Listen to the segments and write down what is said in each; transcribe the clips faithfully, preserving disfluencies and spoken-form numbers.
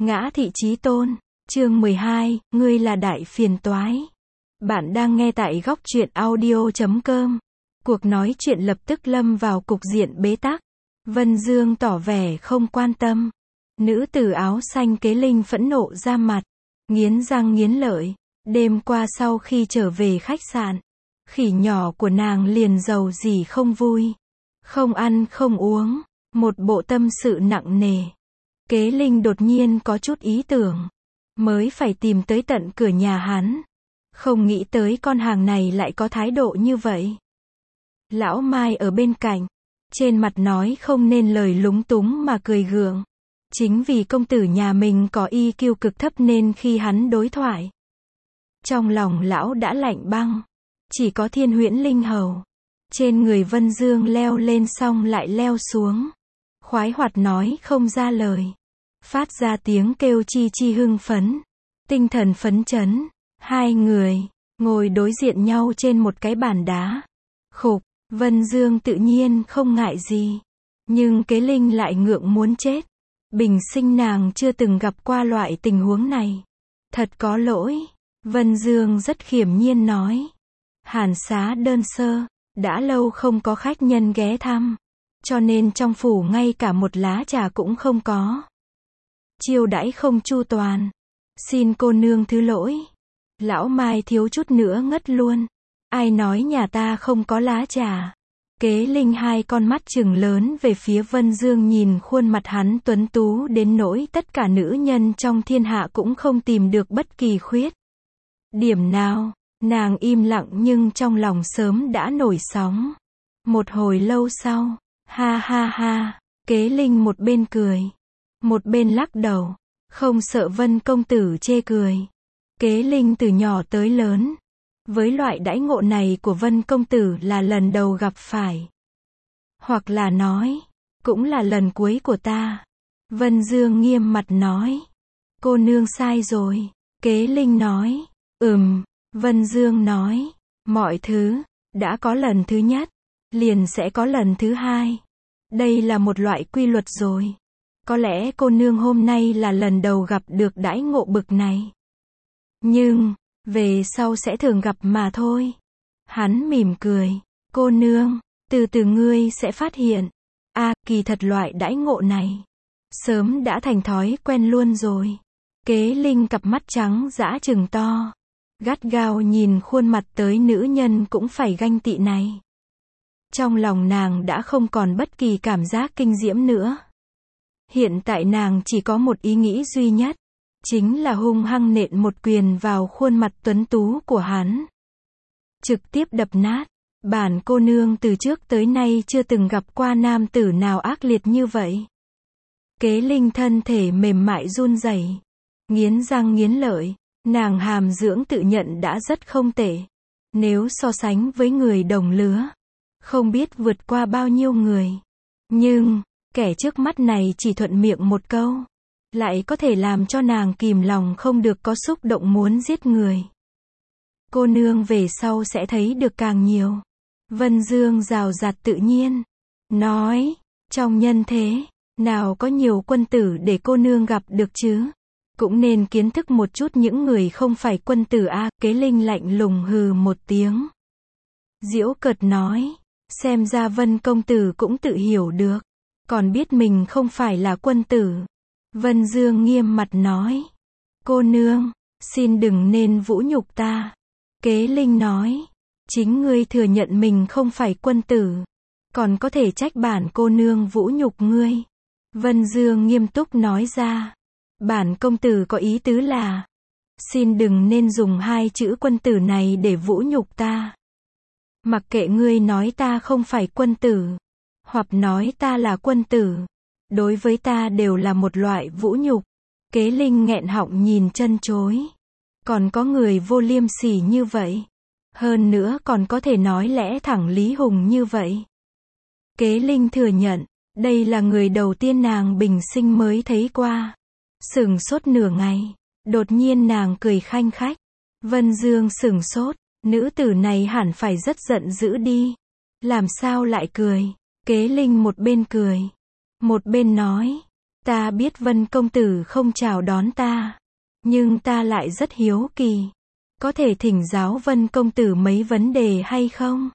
Ngã thị chí tôn, chương mười hai, ngươi là đại phiền toái. Bạn đang nghe tại góc truyện audio chấm com. Cuộc nói chuyện lập tức lâm vào cục diện bế tắc. Vân Dương tỏ vẻ không quan tâm. Nữ tử áo xanh Kế Linh phẫn nộ ra mặt, nghiến răng nghiến lợi. Đêm qua sau khi trở về khách sạn, khỉ nhỏ của nàng liền giàu gì không vui. Không ăn không uống, một bộ tâm sự nặng nề. Kế Linh đột nhiên có chút ý tưởng, mới phải tìm tới tận cửa nhà hắn. Không nghĩ tới con hàng này lại có thái độ như vậy. Lão Mai ở bên cạnh, trên mặt nói không nên lời lúng túng mà cười gượng. Chính vì công tử nhà mình có i kiu cực thấp nên khi hắn đối thoại, trong lòng lão đã lạnh băng. Chỉ có Thiên Huyễn Linh Hầu trên người Vân Dương leo lên xong lại leo xuống, khoái hoạt nói không ra lời, phát ra tiếng kêu chi chi hưng phấn, tinh thần phấn chấn. Hai người ngồi đối diện nhau trên một cái bàn đá. Khục, Vân Dương tự nhiên không ngại gì, nhưng Kế Linh lại ngượng muốn chết. Bình sinh nàng chưa từng gặp qua loại tình huống này. Thật có lỗi, Vân Dương rất khiểm nhiên nói. Hàn xá đơn sơ, đã lâu không có khách nhân ghé thăm, cho nên trong phủ ngay cả một lá trà cũng không có. Chiêu đãi không chu toàn, xin cô nương thứ lỗi. Lão Mai thiếu chút nữa ngất luôn. Ai nói nhà ta không có lá trà? Kế Linh hai con mắt trừng lớn về phía Vân Dương, nhìn khuôn mặt hắn tuấn tú đến nỗi tất cả nữ nhân trong thiên hạ cũng không tìm được bất kỳ khuyết điểm nào. Nàng im lặng nhưng trong lòng sớm đã nổi sóng. Một hồi lâu sau, ha ha ha, Kế Linh một bên cười, một bên lắc đầu, không sợ Vân công tử chê cười. Kế Linh từ nhỏ tới lớn, với loại đãi ngộ này của Vân công tử là lần đầu gặp phải. Hoặc là nói, cũng là lần cuối của ta. Vân Dương nghiêm mặt nói. Cô nương sai rồi. Kế Linh nói. Ừm. Vân Dương nói. Mọi thứ, đã có lần thứ nhất, liền sẽ có lần thứ hai. Đây là một loại quy luật rồi. Có lẽ cô nương hôm nay là lần đầu gặp được đãi ngộ bực này, nhưng về sau sẽ thường gặp mà thôi. Hắn mỉm cười. Cô nương, từ từ ngươi sẽ phát hiện. A, à, kỳ thật loại đãi ngộ này sớm đã thành thói quen luôn rồi. Kế Linh cặp mắt trắng dã trừng to, gắt gao nhìn khuôn mặt tới nữ nhân cũng phải ganh tị này. Trong lòng nàng đã không còn bất kỳ cảm giác kinh diễm nữa. Hiện tại nàng chỉ có một ý nghĩ duy nhất, chính là hung hăng nện một quyền vào khuôn mặt tuấn tú của hắn, trực tiếp đập nát. Bản cô nương từ trước tới nay chưa từng gặp qua nam tử nào ác liệt như vậy. Kế Linh thân thể mềm mại run rẩy, nghiến răng nghiến lợi. Nàng hàm dưỡng tự nhận đã rất không tệ, nếu so sánh với người đồng lứa, không biết vượt qua bao nhiêu người. Nhưng kẻ trước mắt này chỉ thuận miệng một câu, lại có thể làm cho nàng kìm lòng không được có xúc động muốn giết người. Cô nương về sau sẽ thấy được càng nhiều. Vân Dương rào rạt tự nhiên nói. Trong nhân thế, nào có nhiều quân tử để cô nương gặp được chứ? Cũng nên kiến thức một chút những người không phải quân tử a. À. Kế Linh lạnh lùng hừ một tiếng, giễu cợt nói. Xem ra Vân công tử cũng tự hiểu được, còn biết mình không phải là quân tử. Vân Dương nghiêm mặt nói. Cô nương, xin đừng nên vũ nhục ta. Kế Linh nói. Chính ngươi thừa nhận mình không phải quân tử, còn có thể trách bản cô nương vũ nhục ngươi. Vân Dương nghiêm túc nói ra. Bản công tử có ý tứ là, xin đừng nên dùng hai chữ quân tử này để vũ nhục ta. Mặc kệ ngươi nói ta không phải quân tử, hoặc nói ta là quân tử, đối với ta đều là một loại vũ nhục. Kế Linh nghẹn họng nhìn chân chối. Còn có người vô liêm sỉ như vậy. Hơn nữa còn có thể nói lẽ thẳng lý hùng như vậy. Kế Linh thừa nhận, đây là người đầu tiên nàng bình sinh mới thấy qua. Sửng sốt nửa ngày, đột nhiên nàng cười khanh khách. Vân Dương sửng sốt, nữ tử này hẳn phải rất giận dữ đi. Làm sao lại cười? Kế Linh một bên cười, một bên nói. Ta biết Vân công tử không chào đón ta, nhưng ta lại rất hiếu kỳ. Có thể thỉnh giáo Vân công tử mấy vấn đề hay không?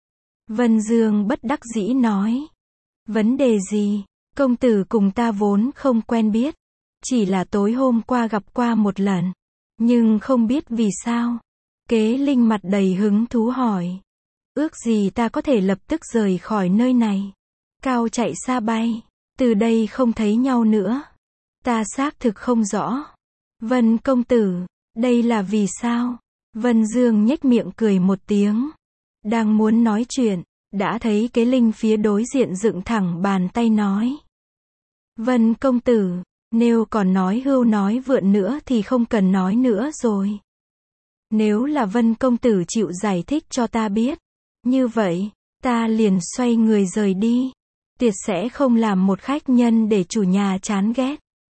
Vân Dương bất đắc dĩ nói. Vấn đề gì? Công tử cùng ta vốn không quen biết. Chỉ là tối hôm qua gặp qua một lần. Nhưng không biết vì sao. Kế Linh mặt đầy hứng thú hỏi. Ước gì ta có thể lập tức rời khỏi nơi này. Cao chạy xa bay. Từ đây không thấy nhau nữa. Ta xác thực không rõ. Vân công tử, đây là vì sao? Vân Dương nhếch miệng cười một tiếng. Đang muốn nói chuyện, đã thấy Kế Linh phía đối diện dựng thẳng bàn tay nói. Vân công tử, nếu còn nói hưu nói vượn nữa thì không cần nói nữa rồi. Nếu là Vân công tử chịu giải thích cho ta biết, như vậy, ta liền xoay người rời đi. Tuyệt sẽ không làm một khách nhân để chủ nhà chán ghét.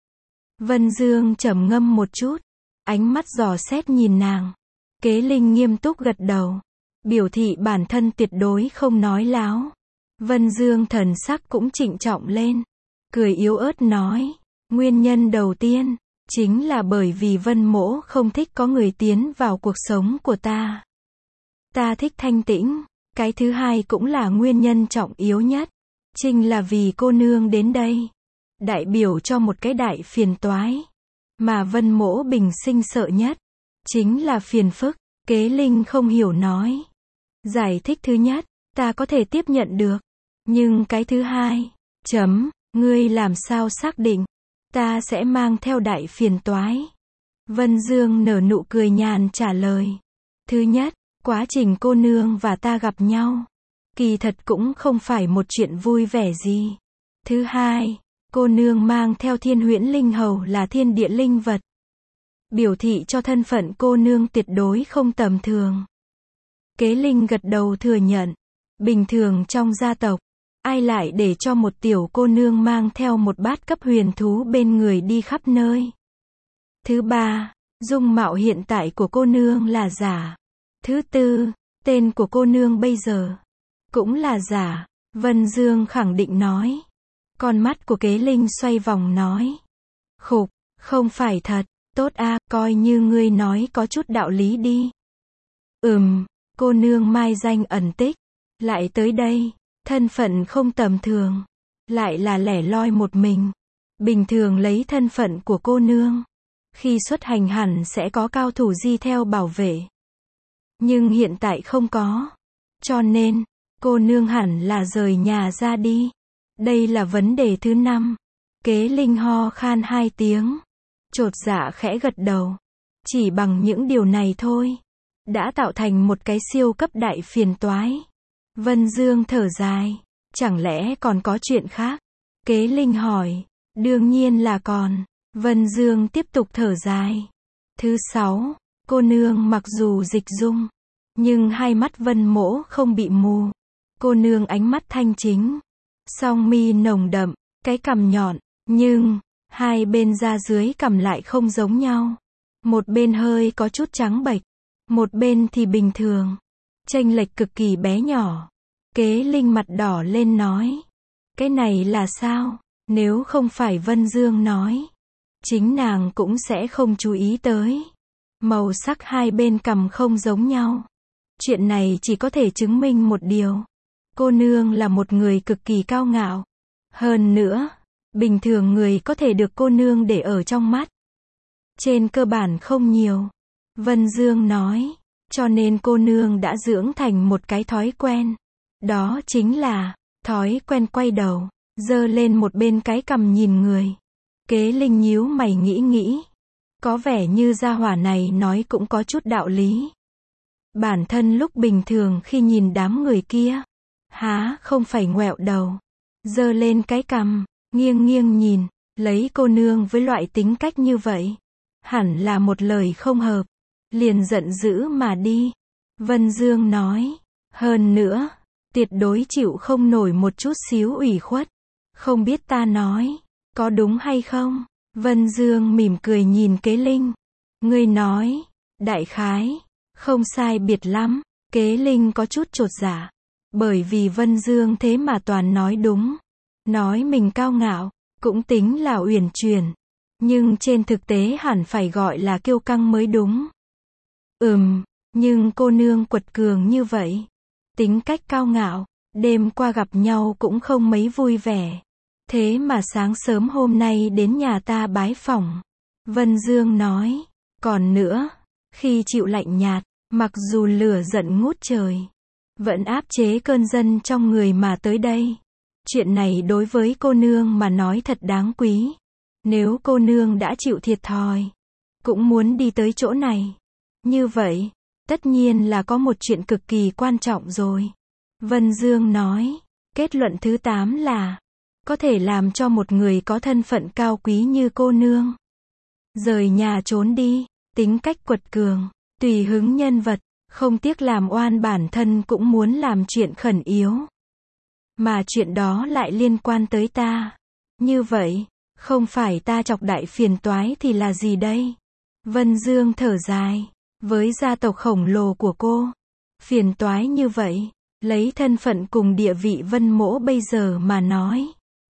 Vân Dương trầm ngâm một chút, ánh mắt dò xét nhìn nàng. Kế Linh nghiêm túc gật đầu, biểu thị bản thân tuyệt đối không nói láo. Vân Dương thần sắc cũng trịnh trọng lên, cười yếu ớt nói, nguyên nhân đầu tiên, chính là bởi vì Vân mỗ không thích có người tiến vào cuộc sống của ta. Ta thích thanh tĩnh, cái thứ hai cũng là nguyên nhân trọng yếu nhất, chính là vì cô nương đến đây, đại biểu cho một cái đại phiền toái, mà Vân mỗ bình sinh sợ nhất, chính là phiền phức. Kế Linh không hiểu nói. Giải thích thứ nhất, ta có thể tiếp nhận được. Nhưng cái thứ hai, chấm, ngươi làm sao xác định, ta sẽ mang theo đại phiền toái. Vân Dương nở nụ cười nhàn trả lời. Thứ nhất, quá trình cô nương và ta gặp nhau, kỳ thật cũng không phải một chuyện vui vẻ gì. Thứ hai, cô nương mang theo Thiên Huyễn Linh Hầu là thiên địa linh vật. Biểu thị cho thân phận cô nương tuyệt đối không tầm thường. Kế Linh gật đầu thừa nhận. Bình thường trong gia tộc, ai lại để cho một tiểu cô nương mang theo một bát cấp huyền thú bên người đi khắp nơi. Thứ ba, dung mạo hiện tại của cô nương là giả. Thứ tư, tên của cô nương bây giờ cũng là giả. Vân Dương khẳng định nói. Con mắt của Kế Linh xoay vòng nói. Khục, không phải thật. Tốt a, coi như ngươi nói có chút đạo lý đi. Ừm, cô nương mai danh ẩn tích, lại tới đây, thân phận không tầm thường, lại là lẻ loi một mình. Bình thường lấy thân phận của cô nương, khi xuất hành hẳn sẽ có cao thủ di theo bảo vệ. Nhưng hiện tại không có. Cho nên, cô nương hẳn là rời nhà ra đi. Đây là vấn đề thứ năm. Kế Linh ho khan hai tiếng. Chột dạ khẽ gật đầu. Chỉ bằng những điều này thôi, đã tạo thành một cái siêu cấp đại phiền toái. Vân Dương thở dài. Chẳng lẽ còn có chuyện khác? Kế Linh hỏi. Đương nhiên là còn. Vân Dương tiếp tục thở dài. Thứ sáu, cô nương mặc dù dịch dung, nhưng hai mắt Vân mỗ không bị mù. Cô nương ánh mắt thanh chính, song mi nồng đậm, cái cằm nhọn, nhưng hai bên da dưới cằm lại không giống nhau. Một bên hơi có chút trắng bệch, một bên thì bình thường. Chênh lệch cực kỳ bé nhỏ. Kế Linh mặt đỏ lên nói. Cái này là sao? Nếu không phải Vân Dương nói, chính nàng cũng sẽ không chú ý tới. Màu sắc hai bên cằm không giống nhau. Chuyện này chỉ có thể chứng minh một điều. Cô nương là một người cực kỳ cao ngạo. Hơn nữa, bình thường người có thể được cô nương để ở trong mắt, trên cơ bản không nhiều. Vân Dương nói, cho nên cô nương đã dưỡng thành một cái thói quen. Đó chính là, thói quen quay đầu, giơ lên một bên cái cằm nhìn người. Kế Linh nhíu mày nghĩ nghĩ. Có vẻ như gia hỏa này nói cũng có chút đạo lý. Bản thân lúc bình thường khi nhìn đám người kia, há không phải ngoẹo đầu, giơ lên cái cằm, nghiêng nghiêng nhìn, lấy cô nương với loại tính cách như vậy, hẳn là một lời không hợp, liền giận dữ mà đi. Vân Dương nói, hơn nữa, tuyệt đối chịu không nổi một chút xíu ủy khuất. Không biết ta nói, có đúng hay không? Vân Dương mỉm cười nhìn Kế Linh. Ngươi nói, đại khái, không sai biệt lắm. Kế Linh có chút chột dạ, bởi vì Vân Dương thế mà toàn nói đúng. Nói mình cao ngạo, cũng tính là uyển chuyển. Nhưng trên thực tế hẳn phải gọi là kiêu căng mới đúng. Ừm, nhưng cô nương quật cường như vậy. Tính cách cao ngạo, đêm qua gặp nhau cũng không mấy vui vẻ. Thế mà sáng sớm hôm nay đến nhà ta bái phỏng. Vân Dương nói. Còn nữa, khi chịu lạnh nhạt, mặc dù lửa giận ngút trời, vẫn áp chế cơn dân trong người mà tới đây. Chuyện này đối với cô nương mà nói thật đáng quý. Nếu cô nương đã chịu thiệt thòi, cũng muốn đi tới chỗ này. Như vậy, tất nhiên là có một chuyện cực kỳ quan trọng rồi. Vân Dương nói. Kết luận thứ tám là, có thể làm cho một người có thân phận cao quý như cô nương rời nhà trốn đi, tính cách quật cường, tùy hứng nhân vật, không tiếc làm oan bản thân cũng muốn làm chuyện khẩn yếu. Mà chuyện đó lại liên quan tới ta. Như vậy, không phải ta chọc đại phiền toái thì là gì đây? Vân Dương thở dài. Với gia tộc khổng lồ của cô, phiền toái như vậy, lấy thân phận cùng địa vị Vân Mỗ bây giờ mà nói,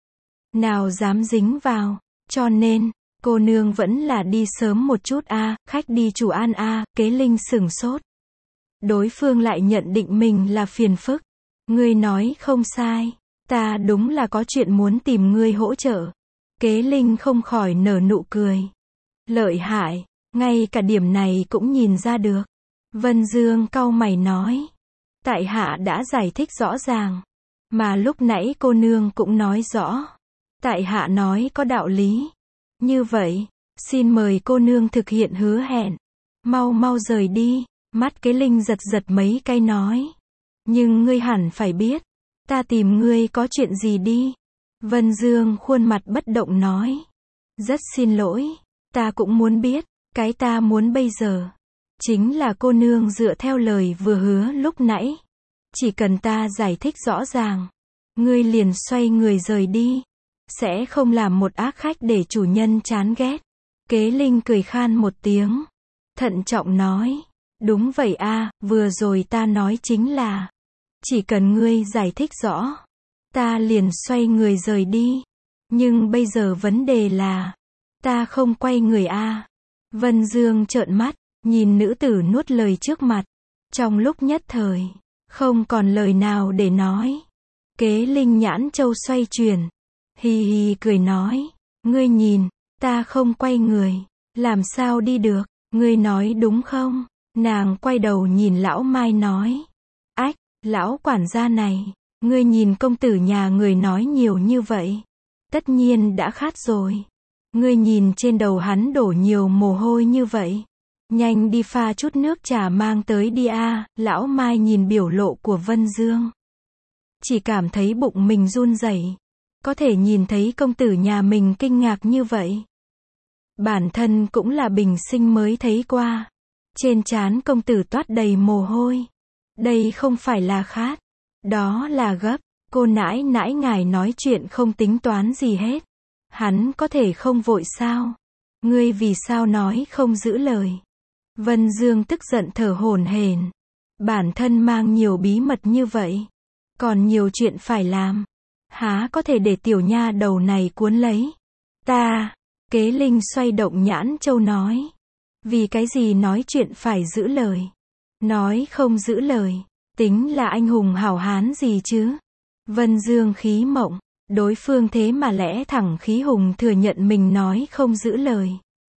nào dám dính vào, cho nên, cô nương vẫn là đi sớm một chút a, à, khách đi chủ an a, à, Kế Linh sửng sốt. Đối phương lại nhận định mình là phiền phức. Ngươi nói không sai, ta đúng là có chuyện muốn tìm ngươi hỗ trợ. Kế Linh không khỏi nở nụ cười. Lợi hại, ngay cả điểm này cũng nhìn ra được. Vân Dương cau mày nói. Tại hạ đã giải thích rõ ràng. Mà lúc nãy cô nương cũng nói rõ. Tại hạ nói có đạo lý. Như vậy, xin mời cô nương thực hiện hứa hẹn. Mau mau rời đi. Mắt Kế Linh giật giật mấy cái nói. Nhưng ngươi hẳn phải biết. Ta tìm ngươi có chuyện gì đi. Vân Dương khuôn mặt bất động nói. Rất xin lỗi. Ta cũng muốn biết. Cái ta muốn bây giờ chính là cô nương dựa theo lời vừa hứa lúc nãy. Chỉ cần ta giải thích rõ ràng, ngươi liền xoay người rời đi. Sẽ không làm một ác khách để chủ nhân chán ghét. Kế Linh cười khan một tiếng. Thận trọng nói. Đúng vậy a, vừa rồi ta nói chính là, chỉ cần ngươi giải thích rõ, ta liền xoay người rời đi. Nhưng bây giờ vấn đề là, ta không quay người a. Vân Dương trợn mắt, nhìn nữ tử nuốt lời trước mặt. Trong lúc nhất thời, không còn lời nào để nói. Kế Linh nhãn châu xoay chuyển. Hì hì cười nói. Ngươi nhìn, ta không quay người. Làm sao đi được, ngươi nói đúng không? Nàng quay đầu nhìn lão Mai nói. Ách, lão quản gia này, ngươi nhìn công tử nhà người nói nhiều như vậy. Tất nhiên đã khát rồi. Ngươi nhìn trên đầu hắn đổ nhiều mồ hôi như vậy. Nhanh đi pha chút nước trà mang tới đi a. Lão Mai nhìn biểu lộ của Vân Dương, chỉ cảm thấy bụng mình run rẩy. Có thể nhìn thấy công tử nhà mình kinh ngạc như vậy, bản thân cũng là bình sinh mới thấy qua. Trên trán công tử toát đầy mồ hôi. Đây không phải là khát, đó là gấp. Cô nãi nãi ngài nói chuyện không tính toán gì hết. Hắn có thể không vội sao? Ngươi vì sao nói không giữ lời? Vân Dương tức giận thở hổn hển. Bản thân mang nhiều bí mật như vậy, còn nhiều chuyện phải làm, há có thể để tiểu nha đầu này cuốn lấy. Ta, Kế Linh xoay động nhãn châu nói. Vì cái gì nói chuyện phải giữ lời? Nói không giữ lời, tính là anh hùng hảo hán gì chứ? Vân Dương khí mộng. Đối phương thế mà lẽ thẳng khí hùng thừa nhận mình nói không giữ lời.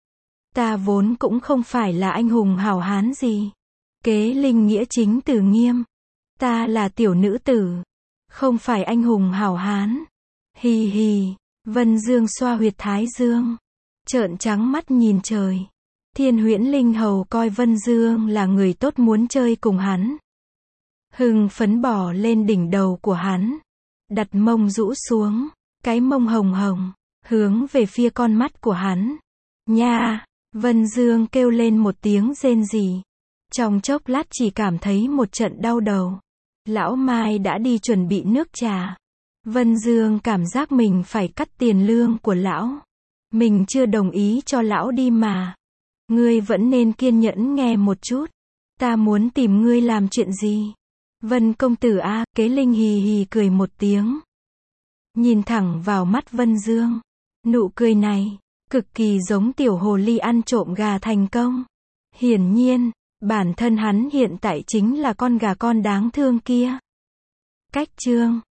Ta vốn cũng không phải là anh hùng hảo hán gì. Kế Linh nghĩa chính từ nghiêm. Ta là tiểu nữ tử, không phải anh hùng hảo hán. Hì hì. Vân Dương xoa huyệt thái dương, trợn trắng mắt nhìn trời. Thiên Huyễn Linh Hầu coi Vân Dương là người tốt muốn chơi cùng hắn. Hưng phấn bò lên đỉnh đầu của hắn, đặt mông rũ xuống, cái mông hồng hồng, hướng về phía con mắt của hắn. Nha! Vân Dương kêu lên một tiếng rên rỉ. Trong chốc lát chỉ cảm thấy một trận đau đầu. Lão Mai đã đi chuẩn bị nước trà. Vân Dương cảm giác mình phải cắt tiền lương của lão. Mình chưa đồng ý cho lão đi mà. Ngươi vẫn nên kiên nhẫn nghe một chút. Ta muốn tìm ngươi làm chuyện gì? Vân công tử a, Kế Linh hì hì cười một tiếng, nhìn thẳng vào mắt Vân Dương. Nụ cười này, cực kỳ giống tiểu hồ ly ăn trộm gà thành công. Hiển nhiên, bản thân hắn hiện tại chính là con gà con đáng thương kia. Cách chương